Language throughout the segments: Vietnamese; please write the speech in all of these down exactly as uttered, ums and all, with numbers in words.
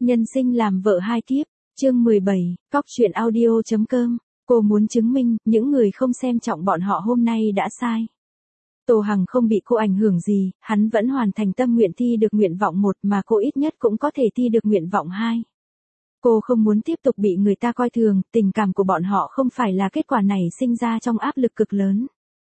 Nhân sinh làm vợ hai kiếp, chương mười bảy, cóc truyện audio.com, cô muốn chứng minh, những người không xem trọng bọn họ hôm nay đã sai. Tô Hằng không bị cô ảnh hưởng gì, hắn vẫn hoàn thành tâm nguyện thi được nguyện vọng một mà cô ít nhất cũng có thể thi được nguyện vọng hai. Cô không muốn tiếp tục bị người ta coi thường, tình cảm của bọn họ không phải là kết quả này sinh ra trong áp lực cực lớn.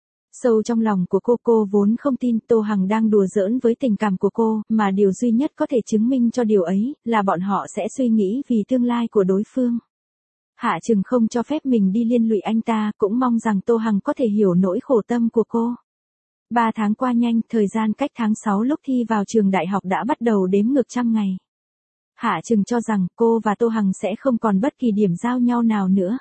Sâu trong lòng của cô cô vốn không tin Tô Hằng đang đùa giỡn với tình cảm của cô, mà điều duy nhất có thể chứng minh cho điều ấy, là bọn họ sẽ suy nghĩ vì tương lai của đối phương. Hạ Trừng không cho phép mình đi liên lụy anh ta, cũng mong rằng Tô Hằng có thể hiểu nỗi khổ tâm của cô. Ba tháng qua nhanh, thời gian cách tháng sáu lúc thi vào trường đại học đã bắt đầu đếm ngược trăm ngày. Hạ Trừng cho rằng cô và Tô Hằng sẽ không còn bất kỳ điểm giao nhau nào nữa.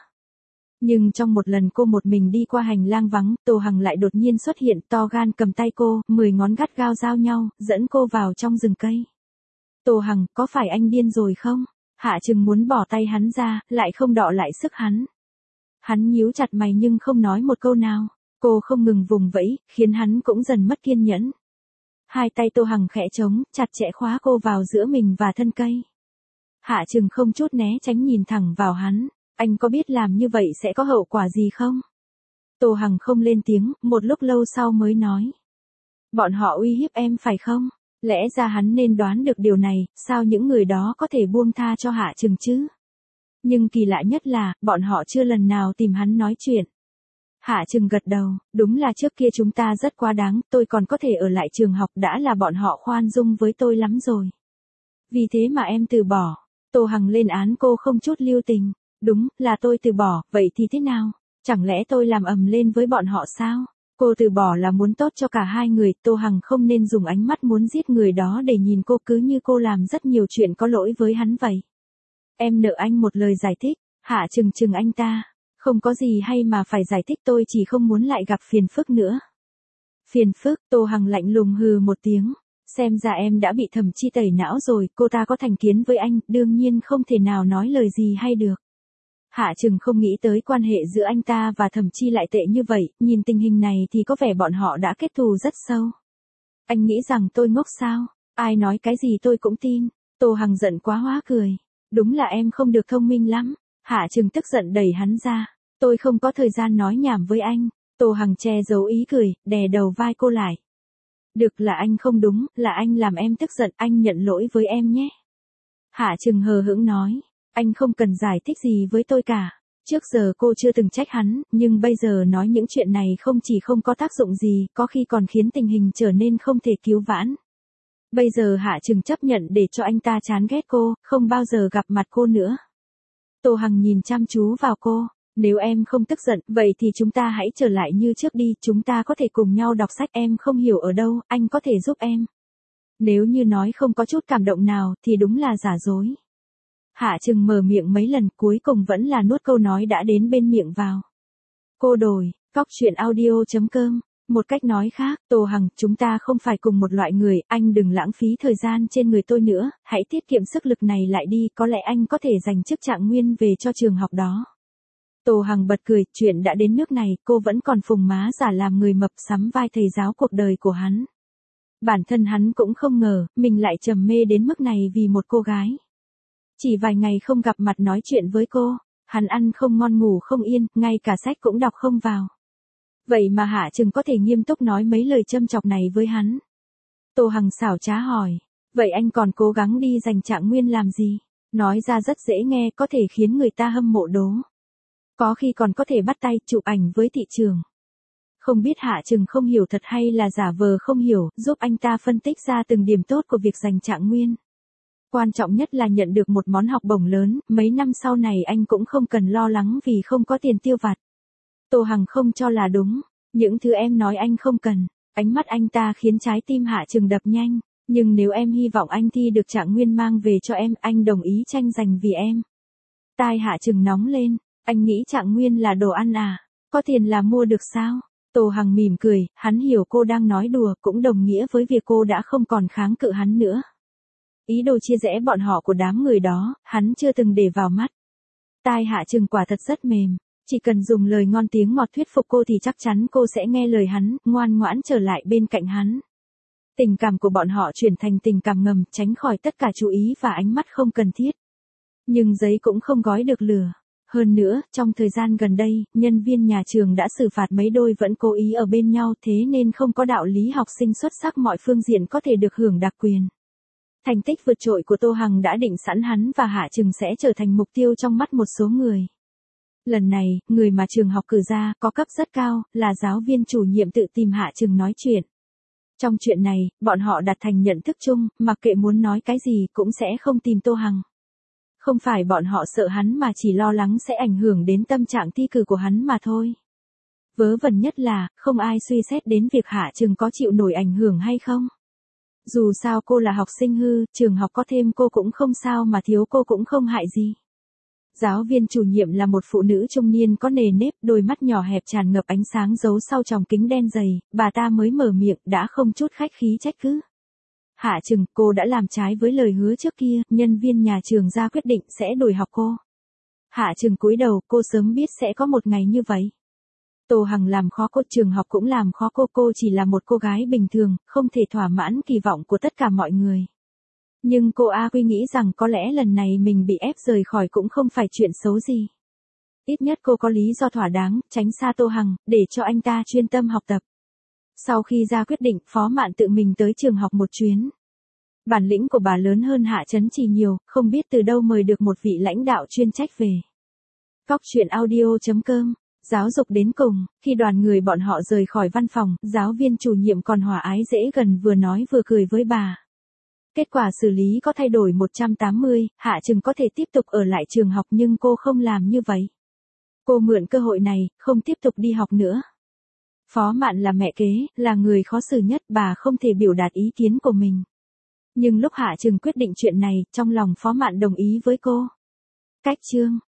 Nhưng trong một lần cô một mình đi qua hành lang vắng, Tô Hằng lại đột nhiên xuất hiện, to gan cầm tay cô, mười ngón gắt gao giao nhau, dẫn cô vào trong rừng cây. Tô Hằng, có phải anh điên rồi không? Hạ Trừng muốn bỏ tay hắn ra, lại không đọ lại sức hắn. Hắn nhíu chặt mày nhưng không nói một câu nào. Cô không ngừng vùng vẫy, khiến hắn cũng dần mất kiên nhẫn. Hai tay Tô Hằng khẽ trống, chặt chẽ khóa cô vào giữa mình và thân cây. Hạ Trừng không chút né tránh nhìn thẳng vào hắn. Anh có biết làm như vậy sẽ có hậu quả gì không? Tô Hằng không lên tiếng, một lúc lâu sau mới nói. Bọn họ uy hiếp em phải không? Lẽ ra hắn nên đoán được điều này, sao những người đó có thể buông tha cho Hạ Trừng chứ? Nhưng kỳ lạ nhất là, bọn họ chưa lần nào tìm hắn nói chuyện. Hạ Trừng gật đầu, đúng là trước kia chúng ta rất quá đáng, tôi còn có thể ở lại trường học, đã là bọn họ khoan dung với tôi lắm rồi. Vì thế mà em từ bỏ. Tô Hằng lên án cô không chút lưu tình. Đúng, là tôi từ bỏ, vậy thì thế nào? Chẳng lẽ tôi làm ầm lên với bọn họ sao? Cô từ bỏ là muốn tốt cho cả hai người, Tô Hằng không nên dùng ánh mắt muốn giết người đó để nhìn cô, cứ như cô làm rất nhiều chuyện có lỗi với hắn vậy. Em nợ anh một lời giải thích. Hạ Trừng trừng anh ta. Không có gì hay mà phải giải thích, tôi chỉ không muốn lại gặp phiền phức nữa. Phiền phức? Tô Hằng lạnh lùng hừ một tiếng. Xem ra em đã bị Thẩm Chi tẩy não rồi, cô ta có thành kiến với anh, đương nhiên không thể nào nói lời gì hay được. Hạ Trừng không nghĩ tới quan hệ giữa anh ta và Thẩm Chi lại tệ như vậy, nhìn tình hình này thì có vẻ bọn họ đã kết thù rất sâu. Anh nghĩ rằng tôi ngốc sao? Ai nói cái gì tôi cũng tin. Tô Hằng giận quá hóa cười. Đúng là em không được thông minh lắm. Hạ Trừng tức giận đẩy hắn ra. Tôi không có thời gian nói nhảm với anh. Tô Hằng che giấu ý cười, đè đầu vai cô lại. Được, là anh không đúng, là anh làm em tức giận, anh nhận lỗi với em nhé. Hạ Trừng hờ hững nói. Anh không cần giải thích gì với tôi cả. Trước giờ cô chưa từng trách hắn, nhưng bây giờ nói những chuyện này không chỉ không có tác dụng gì, có khi còn khiến tình hình trở nên không thể cứu vãn. Bây giờ Hạ Trừng chấp nhận để cho anh ta chán ghét cô, không bao giờ gặp mặt cô nữa. Tô Hằng nhìn chăm chú vào cô. Nếu em không tức giận, vậy thì chúng ta hãy trở lại như trước đi, chúng ta có thể cùng nhau đọc sách, em không hiểu ở đâu, anh có thể giúp em. Nếu như nói không có chút cảm động nào, thì đúng là giả dối. Hạ Trừng mở miệng mấy lần, cuối cùng vẫn là nuốt câu nói đã đến bên miệng vào. Cô đổi, cóc truyện audio.com. Một cách nói khác, Tô Hằng, chúng ta không phải cùng một loại người, anh đừng lãng phí thời gian trên người tôi nữa, hãy tiết kiệm sức lực này lại đi, có lẽ anh có thể giành chức trạng nguyên về cho trường học đó. Tô Hằng bật cười, chuyện đã đến nước này, cô vẫn còn phùng má giả làm người mập sắm vai thầy giáo cuộc đời của hắn. Bản thân hắn cũng không ngờ, mình lại trầm mê đến mức này vì một cô gái. Chỉ vài ngày không gặp mặt nói chuyện với cô, hắn ăn không ngon ngủ không yên, ngay cả sách cũng đọc không vào. Vậy mà Hạ Trừng có thể nghiêm túc nói mấy lời châm chọc này với hắn. Tô Hằng xảo trá hỏi, vậy anh còn cố gắng đi giành trạng nguyên làm gì? Nói ra rất dễ nghe, có thể khiến người ta hâm mộ đố. Có khi còn có thể bắt tay chụp ảnh với thị trường. Không biết Hạ Trừng không hiểu thật hay là giả vờ không hiểu, giúp anh ta phân tích ra từng điểm tốt của việc giành trạng nguyên. Quan trọng nhất là nhận được một món học bổng lớn, mấy năm sau này anh cũng không cần lo lắng vì không có tiền tiêu vặt. Tô Hằng không cho là đúng. Những thứ em nói anh không cần. Ánh mắt anh ta khiến trái tim Hạ Trừng đập nhanh. Nhưng nếu em hy vọng anh thi được trạng nguyên mang về cho em, anh đồng ý tranh giành vì em. Tai Hạ Trừng nóng lên. Anh nghĩ trạng nguyên là đồ ăn à? Có tiền là mua được sao? Tô Hằng mỉm cười, hắn hiểu cô đang nói đùa, cũng đồng nghĩa với việc cô đã không còn kháng cự hắn nữa. Ý đồ chia rẽ bọn họ của đám người đó, hắn chưa từng để vào mắt. Tai Hạ Trừng quả thật rất mềm. Chỉ cần dùng lời ngon tiếng ngọt thuyết phục cô thì chắc chắn cô sẽ nghe lời hắn, ngoan ngoãn trở lại bên cạnh hắn. Tình cảm của bọn họ chuyển thành tình cảm ngầm, tránh khỏi tất cả chú ý và ánh mắt không cần thiết. Nhưng giấy cũng không gói được lửa. Hơn nữa, trong thời gian gần đây, nhân viên nhà trường đã xử phạt mấy đôi vẫn cố ý ở bên nhau, thế nên không có đạo lý học sinh xuất sắc mọi phương diện có thể được hưởng đặc quyền. Thành tích vượt trội của Tô Hằng đã định sẵn hắn và Hạ Trừng sẽ trở thành mục tiêu trong mắt một số người. Lần này, người mà trường học cử ra, có cấp rất cao, là giáo viên chủ nhiệm tự tìm Hạ Trừng nói chuyện. Trong chuyện này, bọn họ đặt thành nhận thức chung, mặc kệ muốn nói cái gì cũng sẽ không tìm Tô Hằng. Không phải bọn họ sợ hắn mà chỉ lo lắng sẽ ảnh hưởng đến tâm trạng thi cử của hắn mà thôi. Vớ vẩn nhất là, không ai suy xét đến việc Hạ Trừng có chịu nổi ảnh hưởng hay không. Dù sao cô là học sinh hư, trường học có thêm cô cũng không sao mà thiếu cô cũng không hại gì. Giáo viên chủ nhiệm là một phụ nữ trung niên có nề nếp, đôi mắt nhỏ hẹp tràn ngập ánh sáng giấu sau tròng kính đen dày, bà ta mới mở miệng đã không chút khách khí trách cứ. Hạ Trừng, cô đã làm trái với lời hứa trước kia, nhân viên nhà trường ra quyết định sẽ đổi học cô. Hạ Trừng cúi đầu, cô sớm biết sẽ có một ngày như vậy. Tô Hằng làm khó cô, trường học cũng làm khó cô, cô chỉ là một cô gái bình thường, không thể thỏa mãn kỳ vọng của tất cả mọi người. Nhưng cô A Quy nghĩ rằng có lẽ lần này mình bị ép rời khỏi cũng không phải chuyện xấu gì. Ít nhất cô có lý do thỏa đáng, tránh xa Tô Hằng, để cho anh ta chuyên tâm học tập. Sau khi ra quyết định, Phó Mạn tự mình tới trường học một chuyến. Bản lĩnh của bà lớn hơn Hạ Chấn Trì nhiều, không biết từ đâu mời được một vị lãnh đạo chuyên trách về. Cóc truyện audio chấm com. Giáo dục đến cùng, khi đoàn người bọn họ rời khỏi văn phòng, giáo viên chủ nhiệm còn hòa ái dễ gần vừa nói vừa cười với bà. Kết quả xử lý có thay đổi một trăm tám mươi, Hạ Trừng có thể tiếp tục ở lại trường học nhưng cô không làm như vậy. Cô mượn cơ hội này, không tiếp tục đi học nữa. Phó Mạn là mẹ kế, là người khó xử nhất, bà không thể biểu đạt ý kiến của mình. Nhưng lúc Hạ Trừng quyết định chuyện này, trong lòng Phó Mạn đồng ý với cô. Cách chương